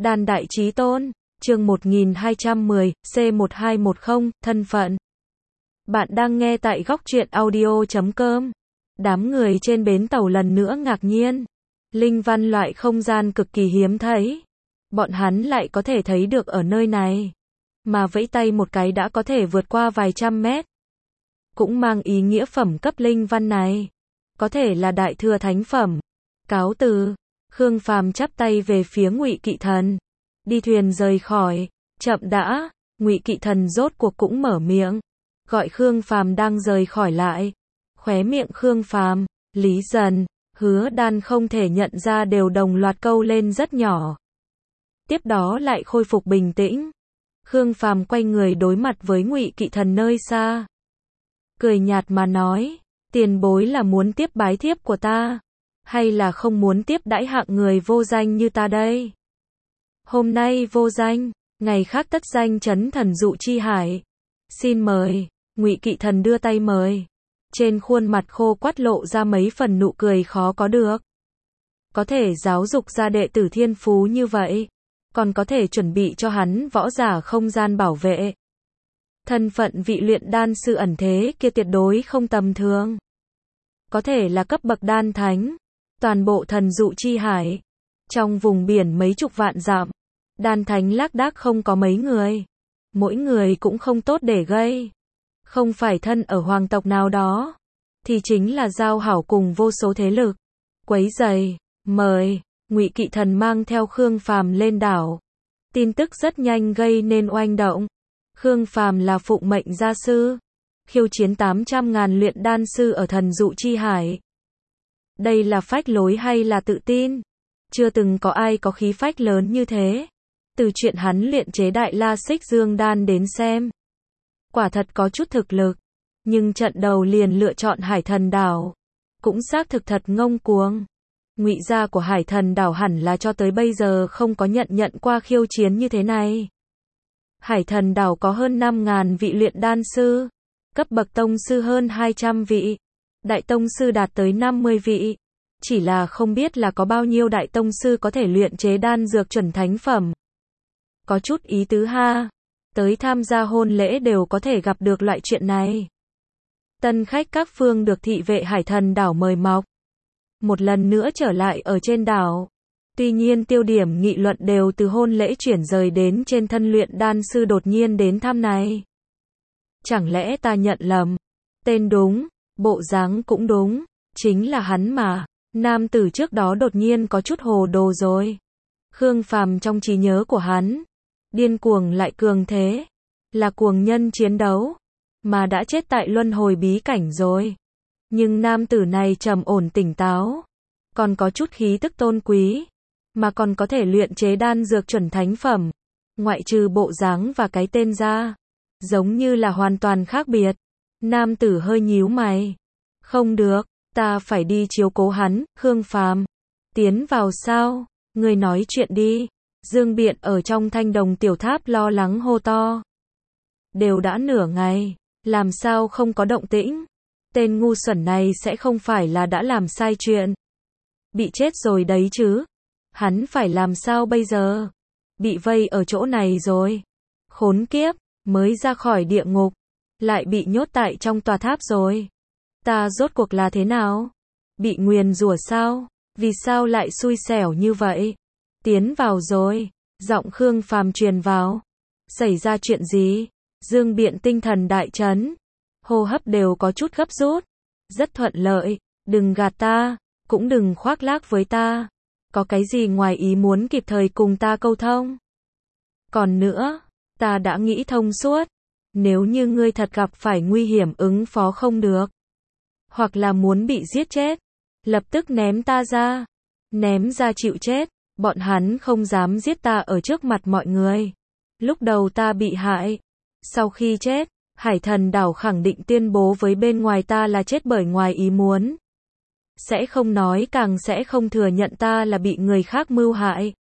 Đan đại chí tôn, chương 1210, C1210, thân phận. Bạn đang nghe tại góc truyện audio.com. Đám người trên bến tàu lần nữa ngạc nhiên. Linh văn loại không gian cực kỳ hiếm thấy. Bọn hắn lại có thể thấy được ở nơi này. Mà vẫy tay một cái đã có thể vượt qua vài trăm mét. Cũng mang ý nghĩa phẩm cấp linh văn này. Có thể là đại thừa thánh phẩm. Cáo từ. Khương Phàm chắp tay về phía Ngụy Kỵ Thần. Đi thuyền rời khỏi. Chậm đã. Ngụy Kỵ Thần rốt cuộc cũng mở miệng. Gọi Khương Phàm đang rời khỏi lại. Khóe miệng Khương Phàm, Lý Dần, Hứa Đan không thể nhận ra đều đồng loạt câu lên rất nhỏ. Tiếp đó lại khôi phục bình tĩnh. Khương Phàm quay người đối mặt với Ngụy Kỵ Thần nơi xa. Cười nhạt mà nói, tiền bối là muốn tiếp bái thiếp của ta, hay là không muốn tiếp đãi hạng người vô danh như ta đây? Hôm nay vô danh, ngày khác tất danh trấn thần dụ chi hải. Xin mời. Ngụy Kỵ Thần đưa tay mời. Trên khuôn mặt khô quắt lộ ra mấy phần nụ cười khó có được. Có thể giáo dục ra đệ tử thiên phú như vậy, còn có thể chuẩn bị cho hắn võ giả không gian bảo vệ. Thân phận vị luyện đan sư ẩn thế kia tuyệt đối không tầm thường. Có thể là cấp bậc đan thánh. Toàn bộ thần dụ chi hải, trong vùng biển mấy chục vạn dặm, đan thánh lác đác không có mấy người. Mỗi người cũng không tốt để gây. Không phải thân ở hoàng tộc nào đó, thì chính là giao hảo cùng vô số thế lực. Quấy rầy, mời. Ngụy Kỵ Thần mang theo Khương Phàm lên đảo. Tin tức rất nhanh gây nên oanh động. Khương Phàm là phụng mệnh gia sư, khiêu chiến 800.000 luyện đan sư ở thần dụ chi hải. Đây là phách lối hay là tự tin? Chưa từng có ai có khí phách lớn như thế. Từ chuyện hắn luyện chế đại la xích dương đan đến xem, quả thật có chút thực lực. Nhưng trận đầu liền lựa chọn Hải Thần đảo, cũng xác thực thật ngông cuồng. Ngụy gia của Hải Thần đảo hẳn là cho tới bây giờ không có nhận qua khiêu chiến như thế này. Hải Thần đảo có hơn 5.000 vị luyện đan sư, cấp bậc tông sư hơn 200 vị, đại tông sư đạt tới 50 vị. Chỉ là không biết là có bao nhiêu đại tông sư có thể luyện chế đan dược chuẩn thánh phẩm. Có chút ý tứ ha. Tới tham gia hôn lễ đều có thể gặp được loại chuyện này. Tân khách các phương được thị vệ Hải Thần đảo mời mọc. Một lần nữa trở lại ở trên đảo. Tuy nhiên tiêu điểm nghị luận đều từ hôn lễ chuyển rời đến trên thân luyện đan sư đột nhiên đến thăm này. Chẳng lẽ ta nhận lầm? Tên đúng, bộ dáng cũng đúng, chính là hắn mà. Nam tử trước đó đột nhiên có chút hồ đồ rồi. Khương Phàm trong trí nhớ của hắn, điên cuồng lại cường thế, là cuồng nhân chiến đấu, mà đã chết tại luân hồi bí cảnh rồi. Nhưng nam tử này trầm ổn tỉnh táo, còn có chút khí tức tôn quý, mà còn có thể luyện chế đan dược chuẩn thánh phẩm. Ngoại trừ bộ dáng và cái tên ra, giống như là hoàn toàn khác biệt. Nam tử hơi nhíu mày. Không được, ta phải đi chiếu cố hắn. Khương Phàm, tiến vào sao? Ngươi nói chuyện đi. Dương Biện ở trong thanh đồng tiểu tháp lo lắng hô to. Đều đã nửa ngày, làm sao không có động tĩnh? Tên ngu xuẩn này sẽ không phải là đã làm sai chuyện. Bị chết rồi đấy chứ. Hắn phải làm sao bây giờ? Bị vây ở chỗ này rồi. Khốn kiếp, mới ra khỏi địa ngục, lại bị nhốt tại trong tòa tháp rồi. Ta rốt cuộc là thế nào? Bị nguyền rủa sao? Vì sao lại xui xẻo như vậy? Tiến vào rồi. Giọng Khương Phàm truyền vào. Xảy ra chuyện gì? Dương Biện tinh thần đại chấn. Hô hấp đều có chút gấp rút. Rất thuận lợi. Đừng gạt ta. Cũng đừng khoác lác với ta. Có cái gì ngoài ý muốn kịp thời cùng ta câu thông. Còn nữa, ta đã nghĩ thông suốt. Nếu như ngươi thật gặp phải nguy hiểm ứng phó không được, hoặc là muốn bị giết chết, lập tức ném ta ra. Ném ra chịu chết. Bọn hắn không dám giết ta ở trước mặt mọi người. Lúc đầu ta bị hại. Sau khi chết, Hải Thần đảo khẳng định tuyên bố với bên ngoài ta là chết bởi ngoài ý muốn. Sẽ không nói càng sẽ không thừa nhận ta là bị người khác mưu hại.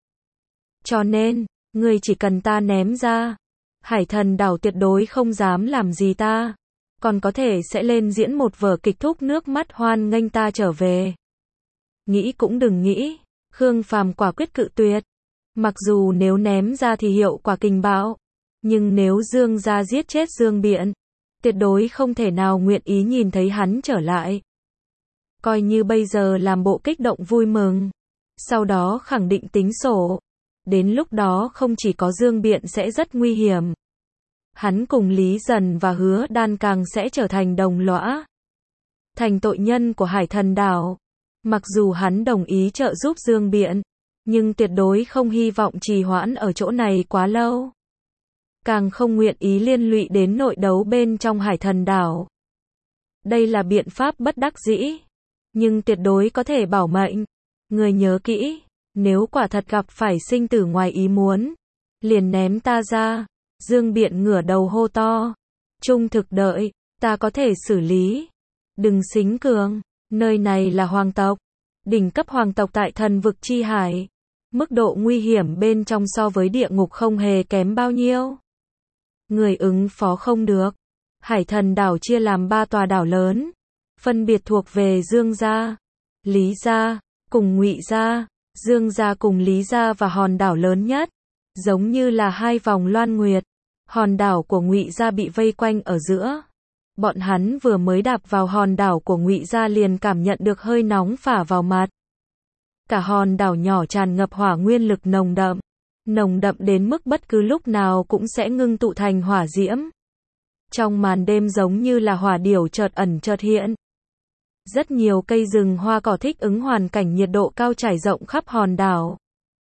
Cho nên, ngươi chỉ cần ta ném ra, Hải Thần đảo tuyệt đối không dám làm gì ta. Còn có thể sẽ lên diễn một vở kịch thúc nước mắt hoan nghênh ta trở về. Nghĩ cũng đừng nghĩ. Khương Phàm quả quyết cự tuyệt. Mặc dù nếu ném ra thì hiệu quả kinh bạo, nhưng nếu Dương gia giết chết Dương Biện, tuyệt đối không thể nào nguyện ý nhìn thấy hắn trở lại. Coi như bây giờ làm bộ kích động vui mừng, sau đó khẳng định tính sổ. Đến lúc đó không chỉ có Dương Biện sẽ rất nguy hiểm, hắn cùng Lý Dần và Hứa Đan càng sẽ trở thành đồng lõa, thành tội nhân của Hải Thần Đảo. Mặc dù hắn đồng ý trợ giúp Dương Biện, nhưng tuyệt đối không hy vọng trì hoãn ở chỗ này quá lâu. Càng không nguyện ý liên lụy đến nội đấu bên trong Hải Thần Đảo. Đây là biện pháp bất đắc dĩ, nhưng tuyệt đối có thể bảo mệnh. Người nhớ kỹ, nếu quả thật gặp phải sinh tử ngoài ý muốn, liền ném ta ra. Dương Biện ngửa đầu hô to. Trung thực đợi, ta có thể xử lý. Đừng xính cường, nơi này là hoàng tộc. Đỉnh cấp hoàng tộc tại thần vực chi hải. Mức độ nguy hiểm bên trong so với địa ngục không hề kém bao nhiêu. Người ứng phó không được. Hải Thần Đảo chia làm 3 tòa đảo lớn, phân biệt thuộc về Dương gia, Lý gia, cùng Ngụy gia. Dương gia cùng Lý gia và hòn đảo lớn nhất, giống như là hai vòng loan nguyệt. Hòn đảo của Ngụy gia bị vây quanh ở giữa. Bọn hắn vừa mới đạp vào hòn đảo của Ngụy gia liền cảm nhận được hơi nóng phả vào mặt. Cả hòn đảo nhỏ tràn ngập hỏa nguyên lực nồng đậm đến mức bất cứ lúc nào cũng sẽ ngưng tụ thành hỏa diễm. Trong màn đêm giống như là hỏa điểu chợt ẩn chợt hiện. Rất nhiều cây rừng hoa cỏ thích ứng hoàn cảnh nhiệt độ cao trải rộng khắp hòn đảo.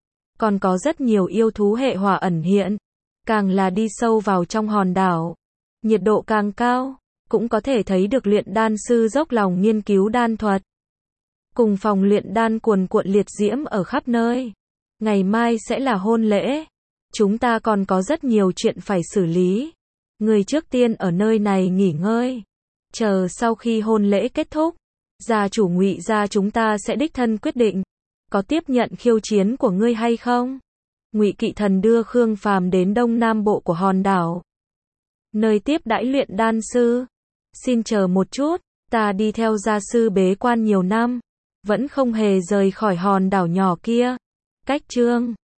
Còn có rất nhiều yêu thú hệ hỏa ẩn hiện. Càng là đi sâu vào trong hòn đảo, nhiệt độ càng cao, cũng có thể thấy được luyện đan sư dốc lòng nghiên cứu đan thuật. Cùng phòng luyện đan cuồn cuộn liệt diễm ở khắp nơi. Ngày mai sẽ là hôn lễ. Chúng ta còn có rất nhiều chuyện phải xử lý. Người trước tiên ở nơi này nghỉ ngơi. Chờ sau khi hôn lễ kết thúc, gia chủ Ngụy gia chúng ta sẽ đích thân quyết định, có tiếp nhận khiêu chiến của ngươi hay không. Ngụy Kỵ Thần đưa Khương Phàm đến đông nam bộ của hòn đảo, nơi tiếp đãi luyện đan sư. Xin chờ một chút, ta đi theo gia sư bế quan nhiều năm, vẫn không hề rời khỏi hòn đảo nhỏ kia. Cách chương